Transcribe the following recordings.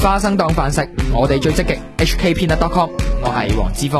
花生當飯食，我哋最積極 hkpeanut.com， 我係黃之鋒。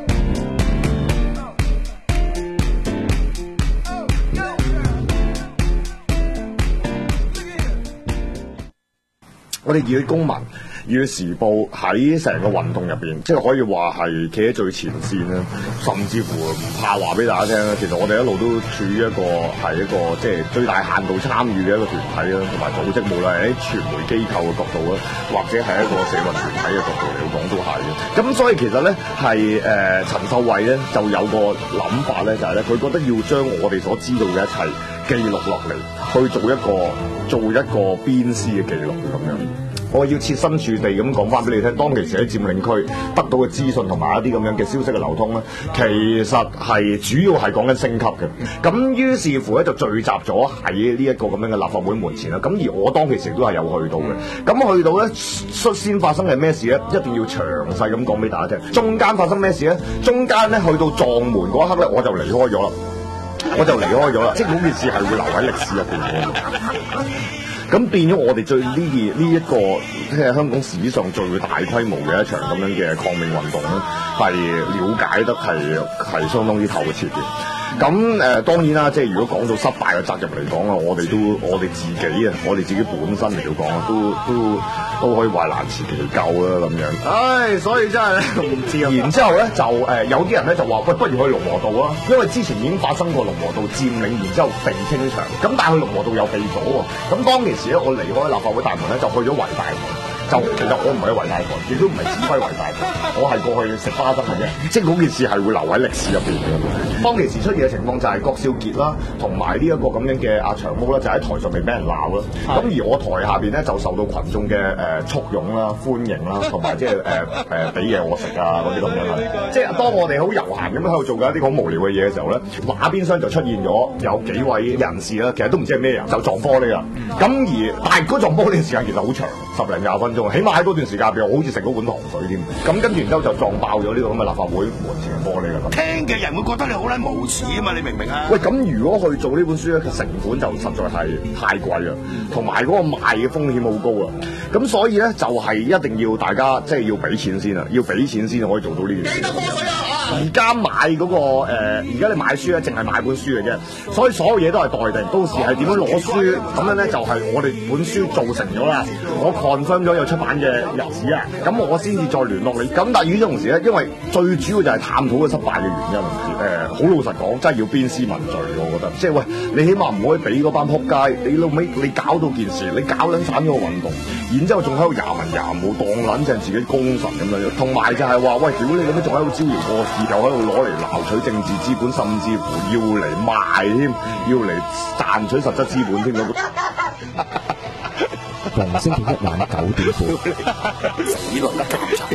我哋熱血公民、熱血時報喺成個運動入邊，即係可以話係企喺最前線啦，甚至乎唔怕話俾大家聽啦。其實我哋一路都處於一個即係最大限度參與嘅一個團體啦，同埋組織，無論係喺傳媒機構嘅角度啦，或者係一個社運團體嘅角度嚟講都係嘅。咁所以其實咧係陳秀慧咧就有個諗法咧，就係咧佢覺得要將我哋所知道嘅一切記錄落嚟，去做一個鞭屍嘅記錄咁樣。我要設身處地咁講翻俾你聽，當其時喺佔領區得到嘅資訊同埋一啲咁樣嘅消息嘅流通咧，其實係主要係講緊升級嘅。咁於是乎咧就聚集咗喺呢一個咁樣嘅立法會門前啦。咁而我當其時都係有去到嘅。咁去到咧率先發生係咩事咧？一定要詳細咁講俾大家聽。中間發生咩事咧？中間咧去到撞門嗰一刻咧，我就離開咗啦。即係嗰件事係會留喺歷史入邊嘅。咁變咗我哋最呢一個即係香港史上最大規模嘅一場咁樣嘅抗命運動咧，係了解得係相當之透徹嘅。咁當然啦，即係如果講到失敗嘅責任嚟講啊，我哋自己本身嚟到講啊，都可以話難辭其咎啦咁樣。所以真係咧唔知啊。然之後咧就有啲人咧就話喂，不如去龍和道啊，因為之前已經發生過龍和道佔領，然之後被清場。咁但係去龍和道又被阻喎。咁當其時咧，我離開立法會大門咧，就去咗維大門。其實我唔係喺維大台，亦都唔係指揮維大台，我係過去食花生嘅啫。即係嗰件事係會留喺歷史入邊嘅。當其時出現嘅情況就係郭少傑啦，同埋呢一個咁樣嘅阿長毛啦，就喺台上面俾人鬧啦。咁而我台下邊咧就受到群眾嘅簇擁啦、歡迎啦，同埋即係俾嘢我食啊嗰啲咁樣啦。即係當我哋好悠閒咁喺度做緊一啲好無聊嘅嘢嘅時候咧，馬邊廂就出現咗有幾位人士啦，其實都唔知係咩人，就撞玻璃啦。咁但係嗰撞玻璃嘅時間其實好長，10零20分鐘，起碼喺嗰段時間入邊，我好似食咗碗糖水添。咁跟住然之後就撞爆咗呢個咁嘅立法會門前嘅玻璃啦。 聽嘅人會覺得你好撚無恥啊嘛！你明唔明啊？ 喂，咁如果去做呢本書咧，成本就實在係太貴啦，同埋嗰個賣嘅風險好高啊。咁所以咧就係一定要大家即係要俾錢先啊，要俾錢先可以做到呢件事。而家買嗰個而家你買書咧，淨係買本書嘅啫，所以所有嘢都係待定。到時係點樣攞書咁樣咧，就係我哋本書做成咗啦，我 confirm 咗有出版嘅日子啊，咁我先至再聯絡你。咁但係與此同時咧，因為最主要就係探討個失敗嘅原因。好老實講，真係要鞭屍問罪，我覺得。即係喂，你起碼唔可以俾嗰班撲街，你老尾你搞到件事，你搞撚散咗個運動，然之後仲喺度廿文廿武，當撚正自己功臣咁樣。同埋就係話喂，屌你咁樣仲喺度招搖過市，又喺度攞嚟撈取政治資本，甚至乎要嚟賣添，要嚟賺取實質資本添。 逢星期一晚9點半， 死落得咁慘，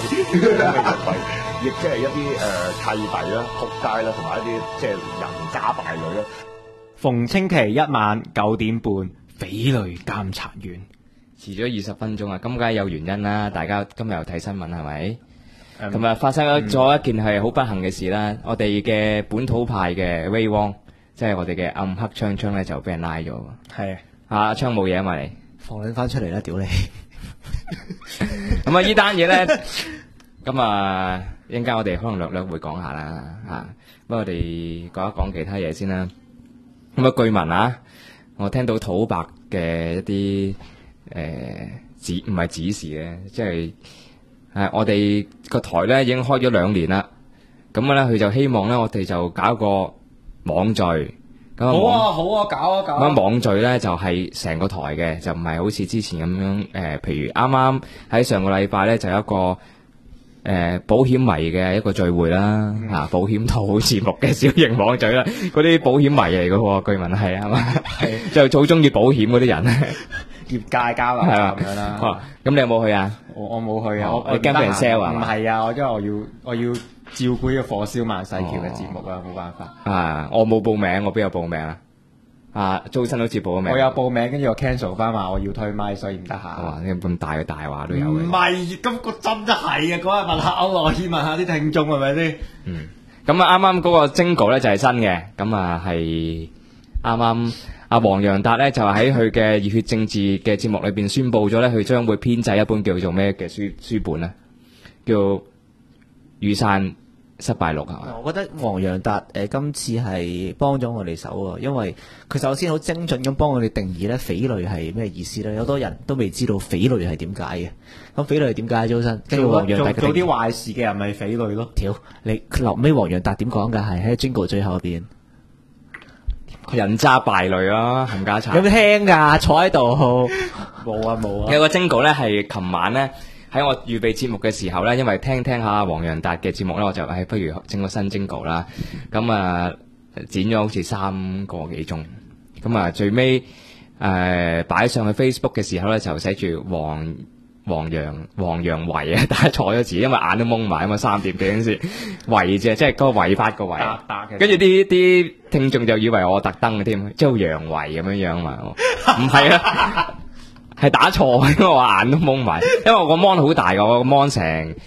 亦即係一啲契弟啦、仆街啦，同埋一啲即係人渣敗類啦。 逢星期一晚9點半，匪類監察院。 遲咗20分鐘啊，咁梗係有原因啦。大家今日又睇新聞係咪？琴日發生咗一件係好不幸嘅事啦。我哋嘅本土派嘅威汪，即係我哋嘅暗黑槍槍咧，就俾人拉咗。 係阿槍冇嘢啊嘛，你放你翻出嚟啦，屌你！ 咁啊，呢單嘢咧，咁啊，一陣間我哋可能略會講下啦嚇。不過我哋講一講其他嘢先啦。咁啊，據聞啊，我聽到土白嘅一啲唔係指示嘅，即係我哋個台咧已經開咗2年啦。咁咧佢就希望咧我哋就搞個網聚。咁好啊，搞啊！ 咁網聚咧就係成個台嘅，就唔係好似之前咁樣譬如啱啱喺上個禮拜咧就有一個保險迷嘅一個聚會啦，保險套節目嘅小型網聚啦，嗰啲保險迷嚟嘅喎，據聞係係嘛，就好中意保險嗰啲人， 業界交流咁樣啦。 咁你有冇去啊？ 我冇去啊， 你驚俾人 sell 啊？ 唔係啊，因為我要照顧呢個火燒萬世橋嘅節目啊，冇辦法。 我冇報名，我邊有報名啊？租親好似報咗名。 我有報名，跟住我 cancel 翻話我要推麥，所以唔得閒。 哇！你咁大嘅大話都有嘅。 唔係，咁個真係啊！嗰日問下歐樂軒，問下啲聽眾係咪先？咁啊，啱啱嗰個 jingle 咧就係新嘅，咁啊係啱啱阿黃洋達咧就喺佢嘅熱血政治嘅節目裏邊宣布咗咧，佢將會編製一本叫做咩嘅書本咧，叫《雨傘失敗錄》係嘛？ 我覺得黃洋達今次係幫咗我哋手啊，因為佢首先好精準咁幫我哋定義咧匪類係咩意思咧，有好多人都未知道匪類係點解嘅。咁匪類係點解？周生跟住黃洋達做啲壞事嘅人咪匪類咯。 屌，你臨尾黃洋達點講㗎？係喺 Jingle 最後邊。 人渣敗類咯，冚家鏟。 有冇聽㗎？坐喺度。冇啊冇啊。 有個 Jingle 咧係琴晚咧。喺我預備節目嘅時候咧，因為聽下黃洋達嘅節目咧，我就不如整個新 jingle 啦。咁啊，剪咗好似3個幾鐘。咁啊，最尾擺上去 Facebook 嘅時候咧，就寫住黃洋維啊，打錯咗字，因為眼都蒙埋啊嘛，3點幾嗰陣時維啫，即係嗰個違法個維。跟住啲聽眾就以為我特登嘅添，即係好洋維咁樣嘛，唔係啊。係打錯，因為我眼都蒙埋，因為我個 mon 好大㗎，我個 mon 成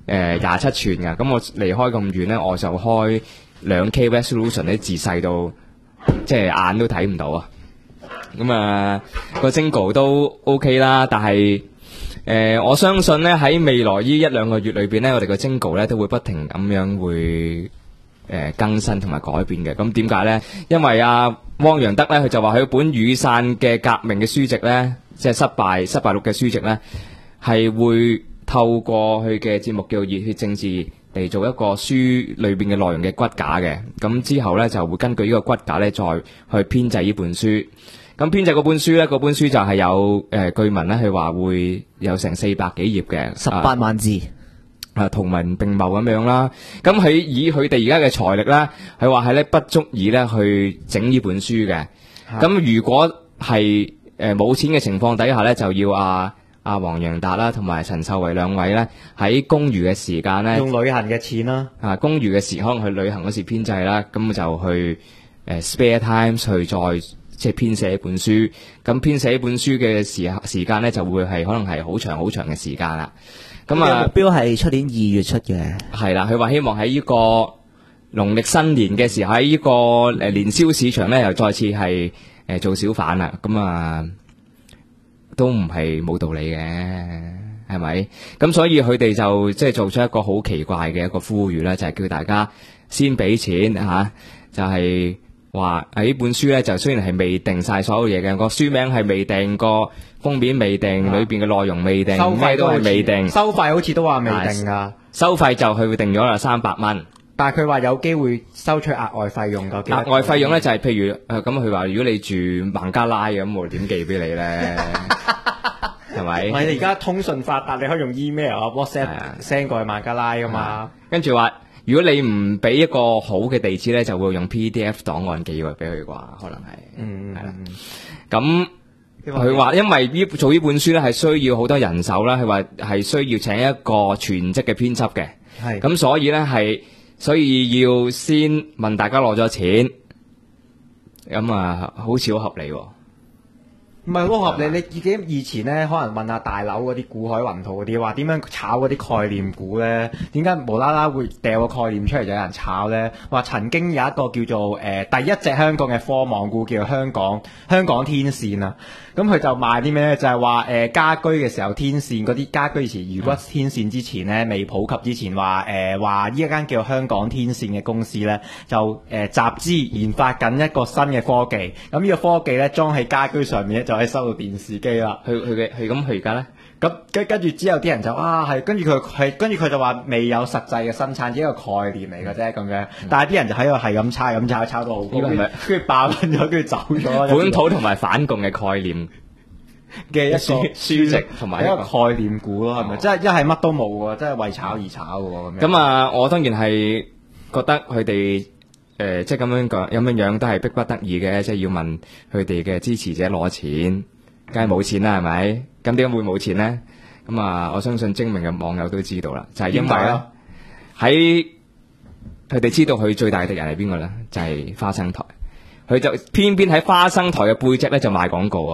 27寸㗎，咁我離開咁遠咧，我就開2K resolution 啲字細到即係眼都睇唔到啊。咁個 jingle 都 OK 啦，但係我相信咧喺未來呢1-2個月裏邊咧，我哋個 jingle 咧都會不停咁樣會更新同埋改變嘅。咁點解咧？因為汪洋德咧，佢就話佢本雨傘嘅革命嘅書籍咧。即係失敗錄嘅書籍呢，係會透過佢嘅節目叫《熱血政治》嚟做一個書裏邊嘅內容嘅骨架嘅。咁之後呢，就會根據呢個骨架呢，再去編製呢本書。咁編製嗰本書呢，嗰本書就係有據聞呢，佢話會有成400幾頁嘅 ，18萬字。 同文並茂咁樣啦。咁以佢哋而家嘅財力呢，佢話係呢不足以呢去整呢本書嘅。咁如果係冇錢嘅情況底下咧，就要阿黃洋達啦，同埋陳秀慧兩位咧喺公餘嘅時間咧， 用旅行嘅錢啦， 公餘嘅時可能去旅行嗰時編製啦，咁就去spare time 去再即係編寫一本書。咁編寫一本書嘅時間咧，就會係可能係好長嘅時間啦。咁目標係出年2月出嘅。 係啦，佢話希望喺呢個農曆新年嘅時候喺呢個年宵市場咧，又再次係做小販啦，咁都唔係冇道理嘅，係咪？咁所以佢哋就即係做出一個好奇怪嘅一個呼籲啦，就係叫大家先俾錢吓，就係話呢本書咧就雖然係未定晒所有嘢嘅，個書名係未定，個封面未定，裏邊嘅內容未定，咩都係未定， 收費好似都話未定噶， 收費就佢會定咗啦300蚊。 但係佢話有機會收取額外費用㗎。 額外費用咧就係譬如咁佢話如果你住孟加拉咁，我點寄俾你咧？係咪？ 唔係你而家通訊發達，你可以用 email 啊 WhatsApp send 過去孟加拉㗎嘛。 跟住話如果你唔俾一個好嘅地址咧，就會用 PDF 檔案寄過俾佢啩，可能係。係啦。咁佢話因為做呢本書咧係需要好多人手啦，佢話係需要請一個全職嘅編輯嘅。係。咁所以要先問大家攞咗錢，咁好似好合理喎。 唔係好合理，你自己以前咧可能問下大佬嗰啲股海雲圖嗰啲，話點樣炒嗰啲概念股咧？點解無啦啦會掉個概念出嚟就有人炒咧？話曾經有一個叫做第一隻香港嘅科網股叫做香港天線啊，咁佢就賣啲咩咧？就係話家居嘅時候天線嗰啲家居以前魚骨天線之前咧未普及之前話呢一間叫做香港天線嘅公司咧就集資研發緊一個新嘅科技，咁呢個科技咧裝喺家居上面咧就可以收到電視機啦。佢而家咧，咁跟住之後啲人就係跟住佢就話未有實際嘅生產，只係一個概念嚟嘅啫咁樣。但係啲人就喺度係咁炒到好高，跟住爆咗，跟住走咗。 本土同埋反共嘅概念嘅一個書籍同埋一個概念股咯，係咪？即係一係乜都冇喎，即係為炒而炒喎咁樣。 咁我當然係覺得佢哋即係咁樣講，咁樣都係逼不得已嘅，即係要問佢哋嘅支持者攞錢，梗係冇錢啦，係咪？咁點解會冇錢咧？咁我相信精明嘅網友都知道啦，就係因為喺佢哋知道佢最大嘅敵人係邊個咧？就係花生台。佢就偏偏喺花生台嘅背脊咧就賣廣告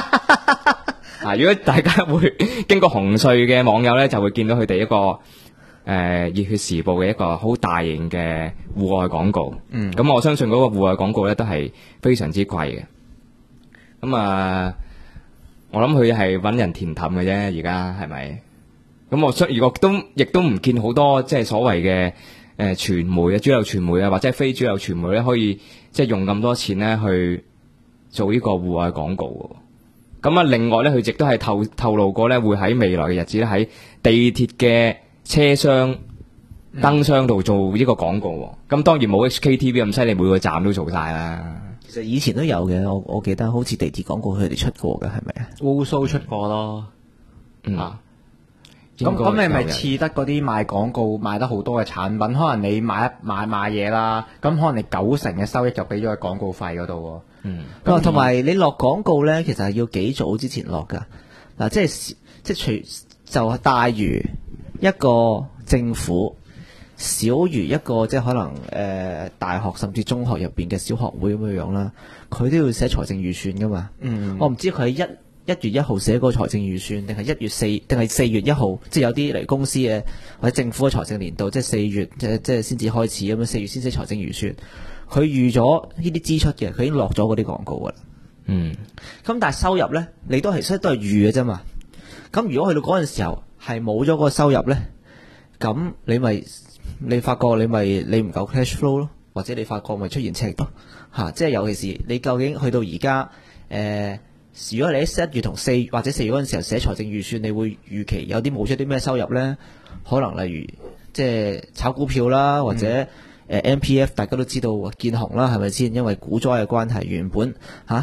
如果大家會經過紅隧嘅網友咧，就會見到佢哋一個熱血時報嘅一個好大型嘅戶外廣告。 嗯， 咁我相信嗰個戶外廣告咧都係非常之貴嘅。咁我諗佢係揾人填氹嘅啫，而家係咪？咁如果亦都唔見好多即係所謂嘅傳媒啊、主流傳媒啊，或者非主流傳媒咧，可以即係用咁多錢咧去做呢個戶外廣告嘅。咁另外咧，佢亦都係透露過咧，會喺未來嘅日子咧，喺地鐵嘅車廂燈箱度做呢個廣告。咁當然冇 HKTV 咁犀利，每個站都做晒啦。 其實以前都有嘅，我記得好似地鐵廣告佢哋出過嘅，係咪啊？ 烏蘇出過咯。 嗯。 咁你咪似得嗰啲賣廣告賣得好多嘅產品，可能你買嘢啦，咁可能你90%嘅收益就俾咗喺廣告費嗰度喎。 嗯。 咁同埋你落廣告咧，其實係要幾早之前落噶。嗱，即係就大如一個政府，小如一個即係可能大學甚至中學入邊嘅小學會咁樣啦，佢都要寫財政預算噶嘛。 嗯。 我唔知佢喺1月1號寫嗰個財政預算，定係1月4，定係4月1號，即係有啲嚟公司嘅或者政府嘅財政年度，即係4月即係先至開始咁樣，4月先寫財政預算。佢預咗呢啲支出嘅，佢已經落咗嗰啲廣告噶啦。 嗯。 咁但係收入咧，你都係預嘅啫嘛。咁如果去到嗰陣時候係冇咗嗰個收入咧，咁你發覺你唔夠 cash flow 咯，或者你發覺咪出現赤咯嚇。即係尤其是你究竟去到而家如果你喺1月同4月或者4月嗰陣時候寫財政預算，你會預期有啲冇出啲咩收入咧？可能例如即係炒股票啦，或者MPF 大家都知道見紅啦，係咪先？因為股災嘅關係，原本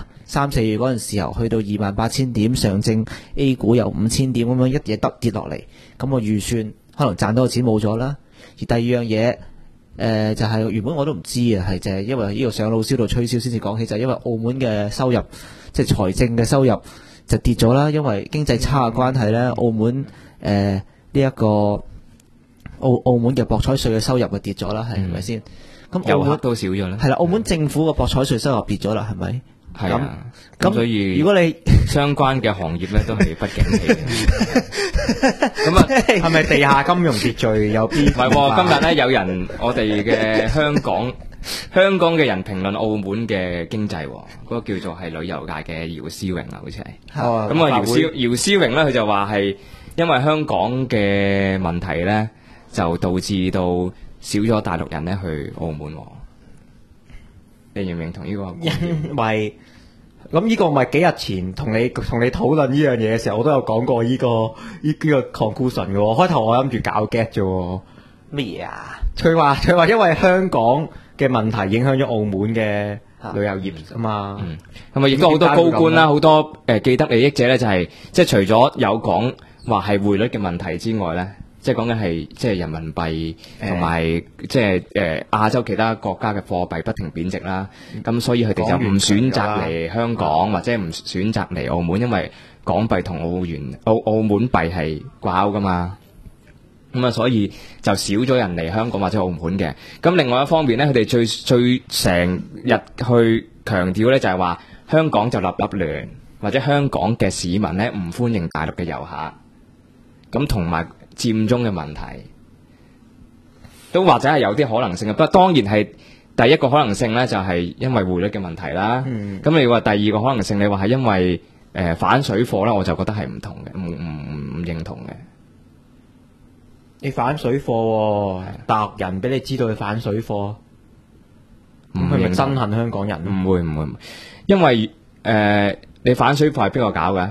3、4月嗰陣時候去到28,000點，上證 A 股有5000點咁樣一嘢跌落嚟，咁個預算可能賺到嘅錢冇咗啦。而第二樣嘢就係原本我都唔知啊，係就係因為呢個上老蕭度吹銷先至講起，就係因為澳門嘅收入即係財政嘅收入就跌咗啦，因為經濟差嘅關係咧，澳門呢一個澳門嘅博彩稅嘅收入就跌咗啦，係咪先？咁遊客都少咗啦。 係啦，澳門政府嘅博彩稅收入跌咗啦，係咪？ 係啊。咁所以如果你相關嘅行業咧都係不景氣嘅。咁係咪地下金融秩序有邊？ 唔係喎，今日咧有人我哋嘅香港嘅人評論澳門嘅經濟，嗰個叫做係旅遊界嘅姚思榮啊，好似係。咁啊，姚思榮咧，佢就話係因為香港嘅問題咧，就導致到少咗大陸人咧去澳門。你認唔認同呢個？ 因為咁呢個咪幾日前同你討論呢樣嘢嘅時候，我都有講過呢個 conclusion 嘅。開頭我諗住搞 get 啫。 乜嘢啊？ 佢話因為香港嘅問題影響咗澳門嘅旅遊業啊嘛。 咁啊，亦都好多高官啦，好多既得利益者咧，就係即係除咗有講話係匯率嘅問題之外咧。即係講緊係即係人民幣同埋即係亞洲其他國家嘅貨幣不停貶值啦，咁所以佢哋就唔選擇嚟香港或者唔選擇嚟澳門，因為港幣同澳門幣係掛鈎噶嘛，咁啊所以就少咗人嚟香港或者澳門嘅。咁另外一方面咧，佢哋最成日去強調咧就係話香港就立亂，或者香港嘅市民咧唔歡迎大陸嘅遊客，咁同埋佔中嘅問題，都或者係有啲可能性嘅。不過當然係第一個可能性咧，就係因為匯率嘅問題啦。咁你話第二個可能性，你話係因為反水貨咧，我就覺得係唔同嘅，唔認同嘅。 你反水貨，大陸人俾你知道佢反水貨，咁佢咪憎恨香港人？ 唔會，因為你反水貨係邊個搞嘅？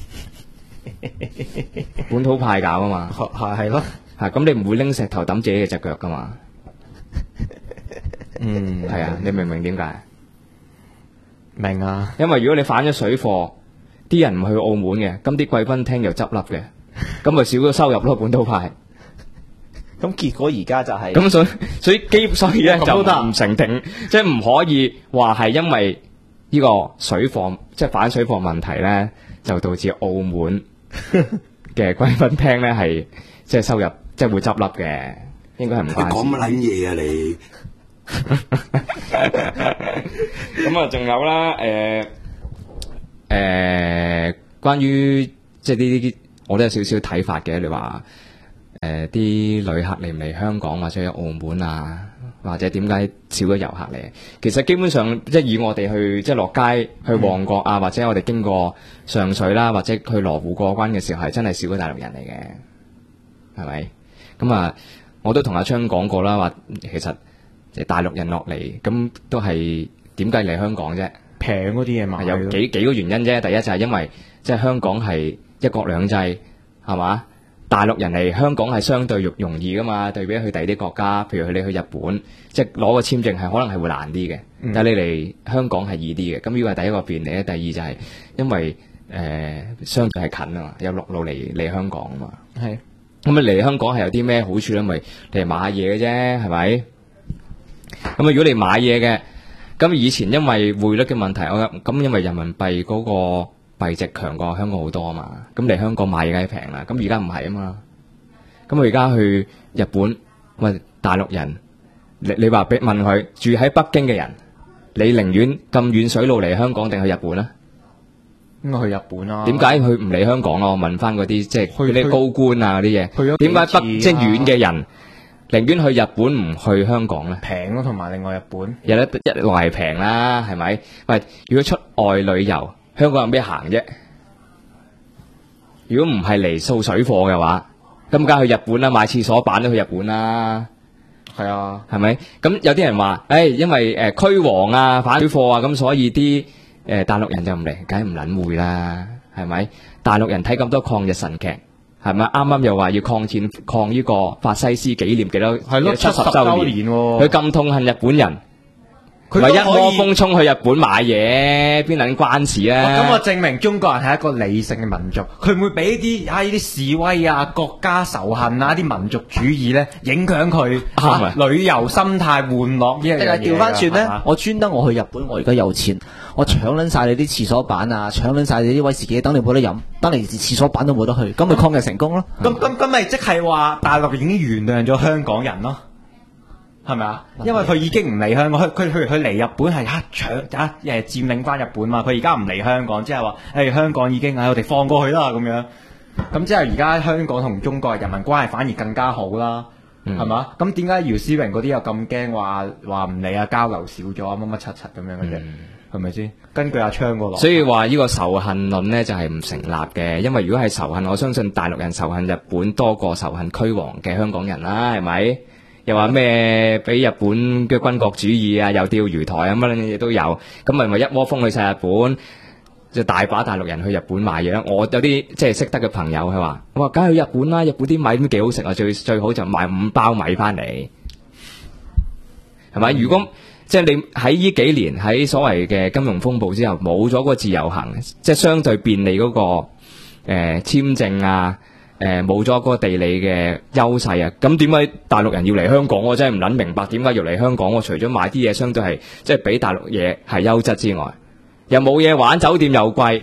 本土派搞啊嘛， 係咯， 咁你唔會拎石頭揼自己嘅隻腳噶嘛，係啊，你明唔明點解？ 明啊， 因為如果你反咗水貨，啲人唔去澳門嘅，咁啲貴賓廳又執笠嘅，咁咪少咗收入咯，本土派。 咁結果而家就係咁所以咧就唔成定，即係唔可以話係因為呢個水貨即係反水貨問題咧，就導致澳門嘅貴賓廳咧係即係收入即係會執笠嘅，應該係唔關事。 你講乜撚嘢啊你？ 咁啊，仲有啦，關於即係呢啲，我都有少少睇法嘅。你話啲旅客嚟唔嚟香港或者去澳門啊，或者點解少咗遊客嚟？其實基本上即係以我哋去即係落街去旺角啊，或者我哋經過上水啦，或者去羅湖過關嘅時候，係真係少咗大陸人嚟嘅，係咪？咁啊，我都同阿昌講過啦，話其實即係大陸人落嚟，咁都係點解嚟香港啫？ 平嗰啲嘢買有幾個原因啫。第一就係因為即係香港係一國兩制，係嘛？大陸人嚟香港係相對容易噶嘛，對比去第二啲國家，譬如你去日本，即係攞個簽證係可能係會難啲嘅，但係你嚟香港係易啲嘅。咁呢個係第一個便利咧。第二就係因為相對係近啊嘛，有陸路嚟香港啊嘛。 係咁啊嚟香港係有啲咩好處咧？咪嚟買下嘢嘅啫，係咪？咁啊，如果你買嘢嘅，咁以前因為匯率嘅問題，咁因為人民幣嗰個幣值強過香港好多啊嘛，咁嚟香港買嘢梗係平啦。咁而家唔係啊嘛，咁我而家去日本，喂大陸人，你話問佢住喺北京嘅人，你寧願咁遠水路嚟香港定去日本啊？ 應該去日本啦。 點解佢唔嚟香港啊？我問翻嗰啲即係嗰啲高官啊嗰啲嘢， 去咗點解幾次啊即係遠嘅人寧願去日本唔去香港咧？ 平咯，同埋另外日本有得一來係平啦，係咪？喂，如果出外旅遊，香港有咩行啫？如果唔係嚟掃水貨嘅話，咁梗係去日本啦，買廁所板都去日本啦， 係啊， 係咪？咁有啲人話，因為驅蝗啊、反水貨啊，咁所以啲大陸人就唔嚟，梗係唔撚會啦，係咪？大陸人睇咁多抗日神劇，係咪？啱啱又話要抗呢個法西斯紀念幾多係咯 70 周年喎。 佢咁痛恨日本人。 佢咪一窩都可以蜂衝去日本買嘢，邊撚關事啊？ 咁我證明中國人係一個理性嘅民族，佢唔會俾啲呢啲示威啊、國家仇恨啊、啲民族主義咧影響佢啱啊旅遊心態、玩樂呢一樣嘢㗎。 但係調翻轉咧係嘛， 我專登我去日本，我而家有錢，我搶撚晒你啲廁所板啊，搶撚晒你啲威士忌，等你冇得飲，等你廁所板都冇得去，咁咪抗日成功咯。 咁咪即係話大陸已經原諒咗香港人咯，係咪啊？因為佢已經唔嚟香港，佢嚟日本係佔領翻日本嘛，佢而家唔嚟香港，即係話香港已經我哋放過去啦咁樣。咁即係而家香港同中國人民關係反而更加好啦，係嘛？咁點解姚思榮嗰啲又咁驚話唔嚟啊？交流少咗啊，乜乜柒柒咁樣嘅啫，係咪先？根據阿昌個所以話呢個仇恨論呢就係唔成立嘅，因為如果係仇恨，我相信大陸人仇恨日本多過仇恨驅蝗嘅香港人啦，係咪？又話咩俾日本嘅軍國主義啊，又釣魚台啊，乜嘢都有，咁咪一窩蜂去晒日本，就大把大陸人去日本買嘢啦。我有啲即係識得嘅朋友，佢話：我話梗係去日本啦，日本啲米都幾好食啊，最好就買5包米翻嚟，係咪？如果即係你喺呢幾年喺所謂嘅金融風暴之後，冇咗個自由行，即係相對便利嗰個簽證啊。冇咗嗰個地理嘅優勢啊，咁點解大陸人要嚟香港？我真係唔撚明白點解要嚟香港。我除咗買啲嘢相對係即係比大陸嘢係優質之外，又冇嘢玩，酒店又貴，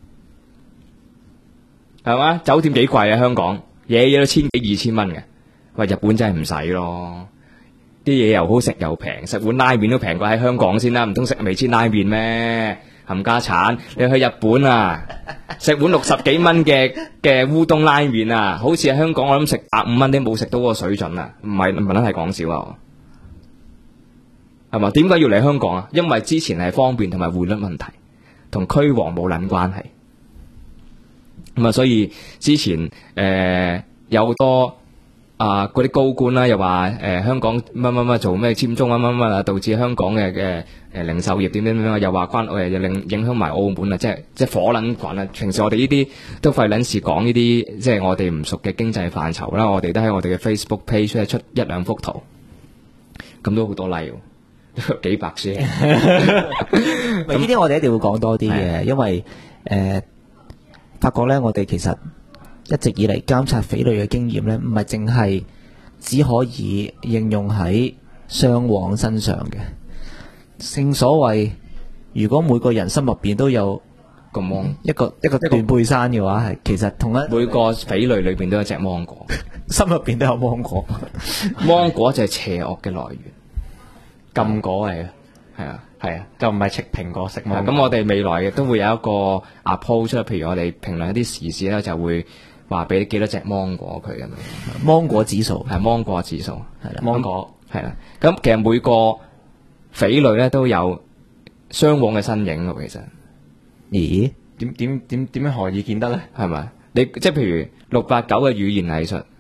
係嘛？酒店幾貴啊？香港嘢嘢都1000幾2000蚊嘅，喂，日本真係唔使咯，啲嘢又好食又平，食碗拉麵都平過喺香港先啦，唔通食味千拉麵咩？冚家產，你去日本啊，食碗60幾蚊嘅烏冬拉麵啊，好似喺香港我諗食150蚊都冇食到嗰個水準啊，唔係講笑啊，係嘛？點解要嚟香港啊？因為之前係方便同埋匯率問題，同驅蝗冇撚關係。咁啊，所以之前有好多嗰啲高官啦，又話香港乜做咩佔中乜啊，導致香港嘅零售業點啊，又話又影響埋澳門啊，即係火撚滾啊！平時我哋呢啲都費撚事講呢啲，即係我哋唔熟嘅經濟範疇啦，我哋都喺我哋嘅 Facebook page 出1-2幅圖，咁都好多 like，幾百 share。 呢啲我哋一定會講多啲嘅，因為發覺咧，我哋其實一直以嚟監察匪類嘅經驗咧，唔係淨係只可以應用喺雙簧身上嘅。正所謂，如果每個人心入邊都有一個斷背山嘅話，係其實同一每個匪類裏邊都有隻芒果， 心入邊都有芒果。 芒果就係邪惡嘅來源， 禁果嚟嘅， 係啊。 就唔係食蘋果食芒果。 咁我哋未來亦都會有一個 approach，譬如我哋評論一啲時事咧，就會話俾幾多隻芒果佢咁樣， 芒果指數係芒果指數係啦， 芒果係啦。咁其實每個匪類咧都有雙簧嘅身影喎，其實咦？ 點樣何以見得咧？ 係咪？你即係譬如689嘅語言藝術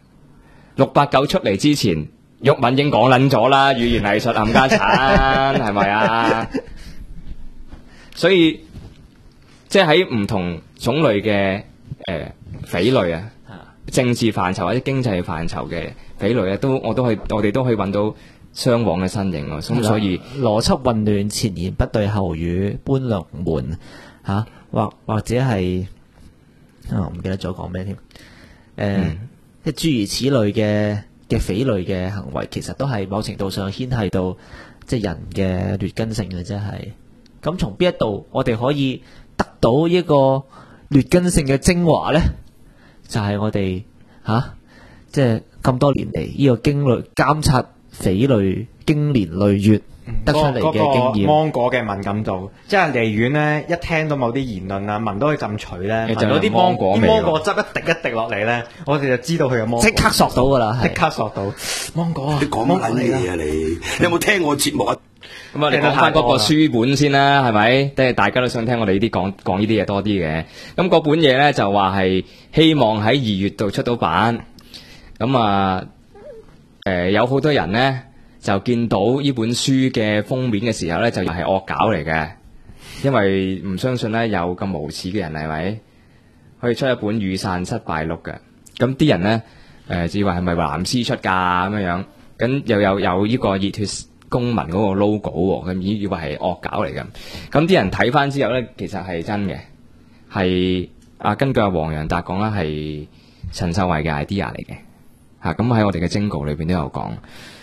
，689出嚟之前，毓民已經講撚咗啦，語言藝術冚家產係咪啊？所以即係喺唔同種類嘅匪類啊，政治範疇或者經濟範疇嘅匪類咧，我哋都可以揾到雙簧嘅身影喎。咁所以邏輯混亂、前言不對後語、搬龍門嚇，或者係唔記得咗講咩添？即係諸如此類嘅匪類嘅行為，其實都係某程度上牽係到即係人嘅劣根性嘅，真係。咁從邊一度我哋可以得到一個劣根性嘅精華咧？就係我哋即係咁多年嚟呢個監察匪類經年累月得出嚟嘅經驗。 芒果嘅敏感度，即係離遠咧，一聽到某啲言論啊，聞到佢陣除咧，聞到啲芒果汁一滴一滴落嚟咧，我哋就知道佢有芒果， 即刻索到噶啦， 即刻索到芒果啊！ 你講乜嘢啊你有冇聽我節目啊？ 咁我哋講翻嗰個書本先啦，係咪？即係大家都想聽我哋呢啲講呢啲嘢多啲嘅。咁嗰本嘢咧就話係希望喺2月度出到版。咁有好多人咧就見到呢本書嘅封面嘅時候咧，就係惡搞嚟嘅，因為唔相信咧有咁無恥嘅人係咪可以出一本雨傘失敗錄嘅？咁啲人咧至話係咪藍絲出㗎咁樣？咁又有呢個熱血公民嗰個 logo 喎，咁以為係惡搞嚟嘅。咁啲人睇翻之後咧，其實係真嘅，係根據黃洋達講啦，係陳秀慧嘅 idea 嚟嘅。咁喺我哋嘅徵稿裏邊都有講。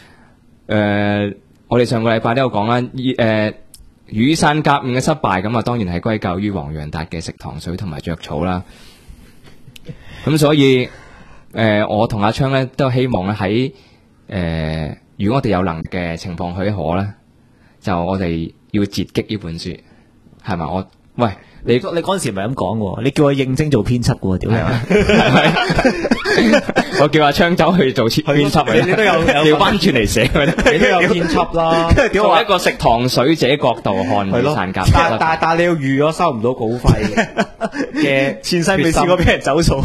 我哋上個禮拜都有講啦。雨傘革命嘅失敗，咁當然係歸咎於黃洋達嘅食糖水同埋著草啦。咁所以我同阿昌咧都希望咧喺如果我哋有能力嘅情況許可咧，就我哋要截擊呢本書，係咪？喂，你嗰陣時唔係咁講喎，你叫我應徵做編輯喎，屌你！ 係咪？我叫阿昌走去做編輯， 你都有調翻轉嚟寫， 你都有編輯啦。 從一個食糖水者角度看雨傘革命， 但你要預咗收唔到稿費嘅前世未試過俾人走數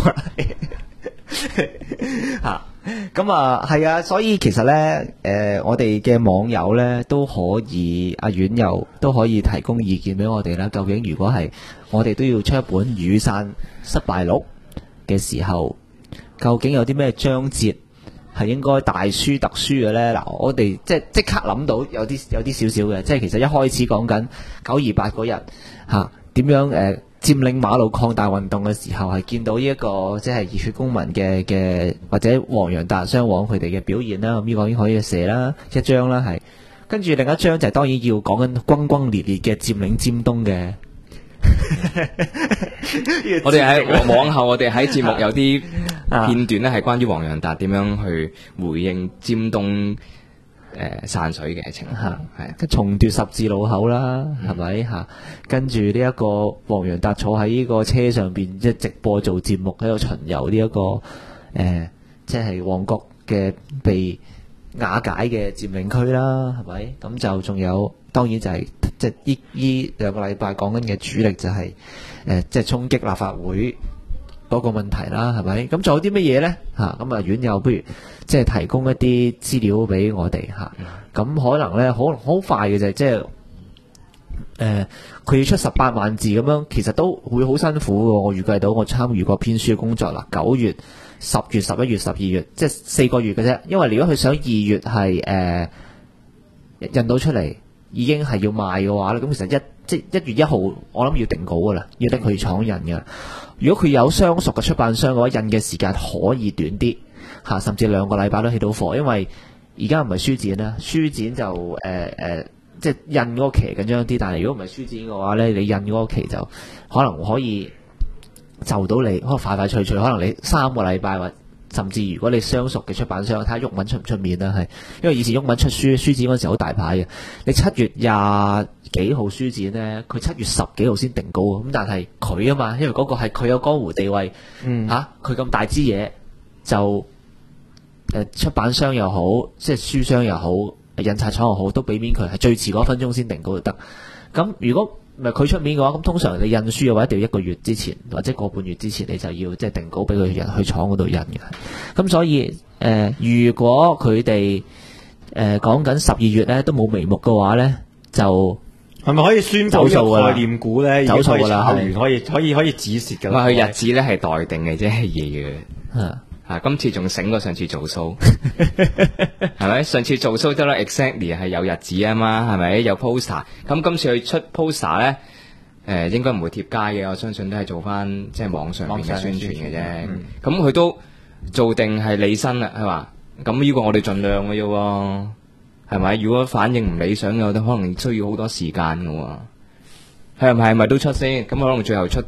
咁係啊，所以其實咧，我哋嘅網友咧都可以，阿遠又都可以提供意見俾我哋啦。究竟如果係我哋都要出一本雨傘失敗錄嘅時候，究竟有啲咩章節係應該大書特書嘅咧？嗱，我哋即刻諗到有啲少少嘅，即係其實一開始講緊928嗰日點樣佔領馬路擴大運動嘅時候，係見到呢一個即係熱血公民嘅或者黃洋達雙簧佢哋嘅表現啦。咁呢個已經可以寫啦一章啦，係跟住另一章就係當然要講緊轟轟烈烈嘅佔領尖東嘅。 我哋喺往後，我哋喺節目有啲片段咧，係關於黃洋達點樣去回應尖東散水嘅情況，係重奪十字路口啦，係咪跟住呢一個黃洋達坐喺呢個車上邊，即係直播做節目喺度巡遊呢一個即係旺角嘅被瓦解嘅佔領區啦，係咪？咁就仲有，當然就係即係呢兩個禮拜講緊嘅主力就係即係衝擊立法會嗰個問題啦，係咪？咁仲有啲乜嘢咧？咁院友不如即係提供一啲資料俾我哋咁可能咧好快嘅就係即係佢要出18萬字咁樣，其實都會好辛苦嘅。我預計到我參與過編書嘅工作啦，9月、10月、11月、12月，即係4個月嘅啫。因為如果佢想2月係印到出嚟，已經係要賣嘅話咧，咁其實1月1號我諗要定稿噶啦，要拎去廠印嘅。如果佢有相熟嘅出版商嘅話，印嘅時間可以短啲甚至2個禮拜都起到貨。因為而家唔係書展啦，書展就即係印嗰個期緊張啲，但係如果唔係書展嘅話咧，你印嗰個期就可能可以就到你，可能快快脆脆，可能你3個禮拜或甚至如果你相熟嘅出版商，睇下毓民出唔出面啦，係因為以前毓民出書展嗰陣時好大牌嘅，你7月20幾號書展呢，佢7月10幾號先定稿咁，但係佢啊嘛，因為嗰個係佢有江湖地位，佢咁大支嘢就出版商又好，即係書商又好，印刷廠又好，都俾面佢，係最遲嗰1分鐘先定稿就得。咁如果唔係佢出面嘅話，咁通常你印書嘅話，一定要1個月之前或者個半月之前，你就要即係定稿俾佢人去廠嗰度印嘅。咁所以如果佢哋講緊12月咧都冇眉目嘅話咧，就係咪可以宣布呢個概念股咧？ 走數㗎啦， 可以止蝕㗎啦。 佢日子咧係待定嘅啫，2月。今次仲醒過上次做數，係咪？上次做數得啦 ，exactly 係有日子啊嘛，係咪？有 poster， 咁今次去出 poster 咧，應該唔會貼街嘅，我相信都係做翻即係網上邊嘅宣傳嘅啫。咁佢都做定係理身啦，係嘛？咁呢個我哋盡量嘅啫，係咪？如果反應唔理想嘅，我都可能需要好多時間嘅，係咪都出先？咁可能最後出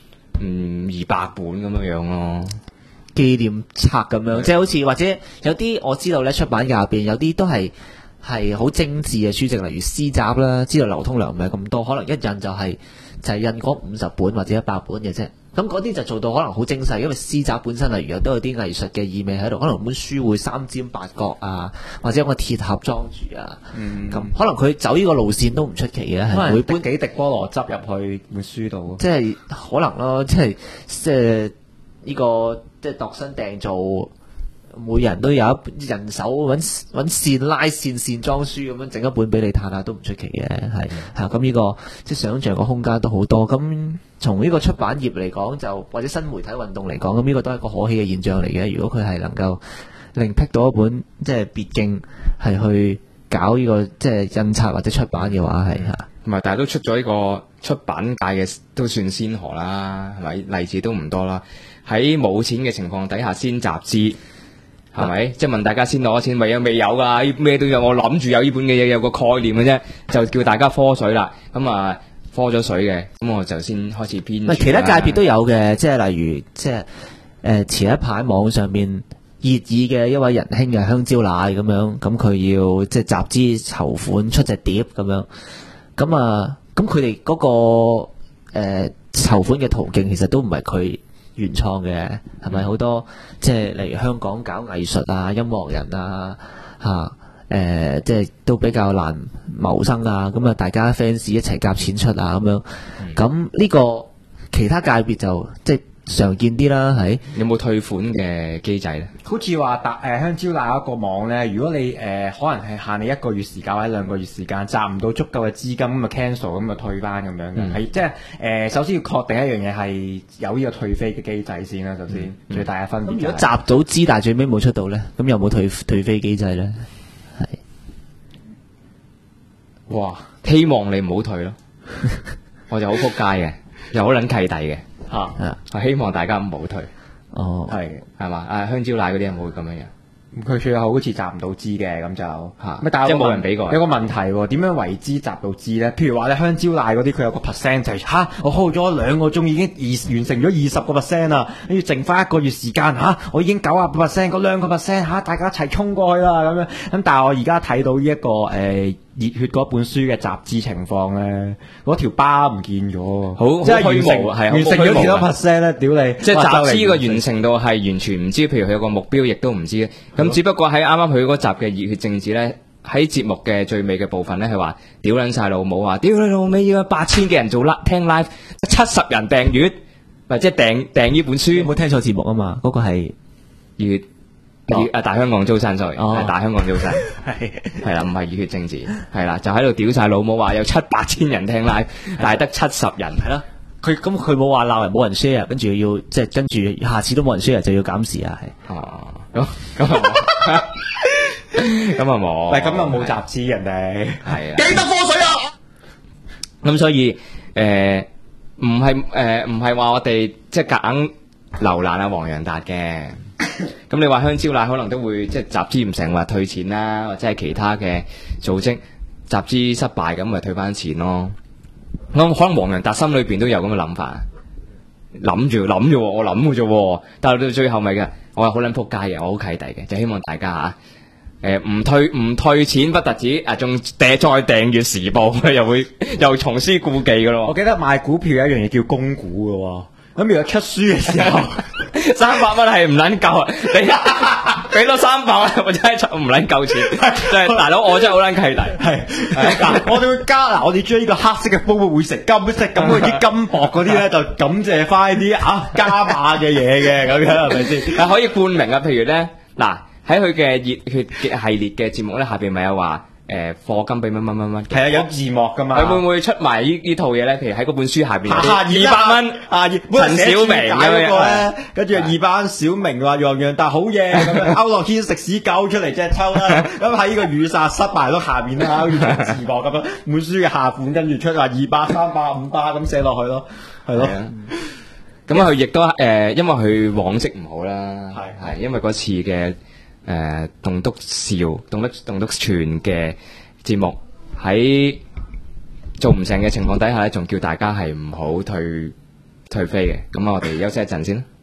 200本咁樣咯。 紀念冊咁樣，即係好似或者有啲我知道咧，出版界入邊有啲都係好精緻嘅書籍，例如詩集啦，知道流通量唔係咁多，可能一印就係印嗰50本或者100本嘅啫。咁嗰啲就做到可能好精細，因為詩集本身例如都有啲藝術嘅意味喺度，可能本書會3尖8角啊，或者有個鐵盒裝住啊。咁可能佢走呢個路線都唔出奇嘅，係每本幾滴菠蘿汁入去本書度， 即係可能咯，即係呢個即係度身訂造，每人都有一人手揾線拉線裝書咁樣整一本俾你睇下都唔出奇嘅，係咁呢個即係想像個空間都好多。咁從呢個出版業嚟講，就或者新媒體運動嚟講，咁呢個都係一個可喜嘅現象嚟嘅。如果佢係能夠另闢到一本即係別徑係去搞呢個即係印刷或者出版嘅話，係唔係，但係都出咗呢個出版界嘅都算先河啦，係咪？例子都唔多啦。喺冇錢嘅情況底下先集資，係咪？即係問大家先攞錢，未有㗎，咩都有。我諗住有呢本嘅嘢，有個概念嘅啫，就叫大家科水啦。咁啊，科咗水嘅，咁我就先開始編。 其他界別都有嘅，即係例如即係前一排網上面熱議嘅一位仁兄嘅香蕉奶咁樣，咁佢要即係集資籌款出隻碟咁樣，咁佢哋嗰個籌款嘅途徑其實都唔係佢原創嘅，係咪？好多即係例如香港搞藝術啊、音樂人啊即係都比較難謀生啊，咁大家 fans 一齊夾錢出啊咁樣，咁呢個其他界別就即係常見啲啦，係有冇退款嘅機制咧？ 好似話香蕉奶一個網咧，如果你可能係限你1個月時間或者2個月時間，集唔到足夠嘅資金咁啊 cancel 咁啊退翻咁樣嘅，係即係首先要確定一樣嘢係有呢個退飛嘅機制先啦，首先最大嘅分別。 如果集到資但係最尾冇出到咧，咁有冇退飛機制咧？係哇，希望你唔好退咯，我就好撲街嘅，又好撚契弟嘅。希望大家唔好退。係嘛？香蕉奶嗰啲有冇咁樣樣？ 佢最後好似集唔到資嘅，咁就即係冇人俾過。 有個問題喎，點樣為之集到資咧？譬如話咧，香蕉奶嗰啲佢有個 percent 就係我 hold 咗2個鐘已經完成咗20%啦，跟住剩翻1個月時間我已經90%，嗰2個 percent 大家一齊衝過去啦咁樣。咁但係我而家睇到呢一個熱血嗰本書嘅集資情況咧，嗰條巴唔見咗， 好即係完成咗幾多 percent 咧？屌你！ 即係集資個完成度係完全唔知，譬如佢有個目標，亦都唔知。咁只不過喺啱啱佢嗰集嘅熱血政治咧，喺節目嘅最尾嘅部分咧，係話屌撚晒老母，話屌你老味要8000嘅人做聽 live， 70人訂閱，或者訂呢本書。 有冇聽錯節目啊嘛？嗰個係熱血。大香港租山sorry，係大香港租山，係啦，唔係熱血政治，係啦，就喺度屌晒老母，話有700-800人聽 live，但係得70人，係咯， 佢冇話鬧人冇人 share， 跟住要即係跟住下次都冇人 share 就要減時啊， 係咁啊冇， 喂，咁啊冇集資人哋， 係啊， 記得科水啊！ 咁所以唔係話我哋即係夾硬留難阿黃洋達嘅。咁你話香蕉奶可能都會即係集資唔成，話退錢啦，或者係其他嘅組織集資失敗咁，咪退翻錢咯。咁可能黃洋達心裏邊都有咁嘅諗法， 諗住喎，我諗嘅啫喎，但係到最後咪嘅，我係好撚撲街嘅，我好契弟嘅，就希望大家唔退錢不特止，仲再訂閱時報，又重施故技嘅咯。 我記得買股票有一樣嘢叫供股嘅喎。咁如果出書嘅時候 ，300蚊係唔撚夠啊！你俾多300蚊，我真係唔撚夠錢。真係大佬，我真係好撚契弟。 係，我哋會加嗱，我哋將呢個黑色嘅煲會成金色，咁嗰啲金箔嗰啲咧就感謝翻啲加碼嘅嘢嘅，咁樣係咪先？ 係可以冠名啊！譬如咧，嗱喺佢嘅熱血嘅系列嘅節目咧，下邊咪有話。課金俾乜係啊，有字幕噶嘛？ 佢會唔會出埋呢套嘢咧？譬如喺嗰本書下邊 200蚊陳小明咁樣， 跟住200蚊小明話樣樣但好嘢咁樣，歐樂軒食屎狗出嚟隻抽啦！咁喺呢個雨傘塞埋咯下面啦，好似字幕咁樣，本書嘅下款跟住出話200、300、500咁寫落去咯，係咯。 咁佢亦都因為佢往績唔好啦，係因為嗰次嘅。棟篤笑、棟篤傳嘅節目喺做唔成嘅情況底下咧，仲叫大家係唔好退飛嘅。咁我哋休息一陣先啦。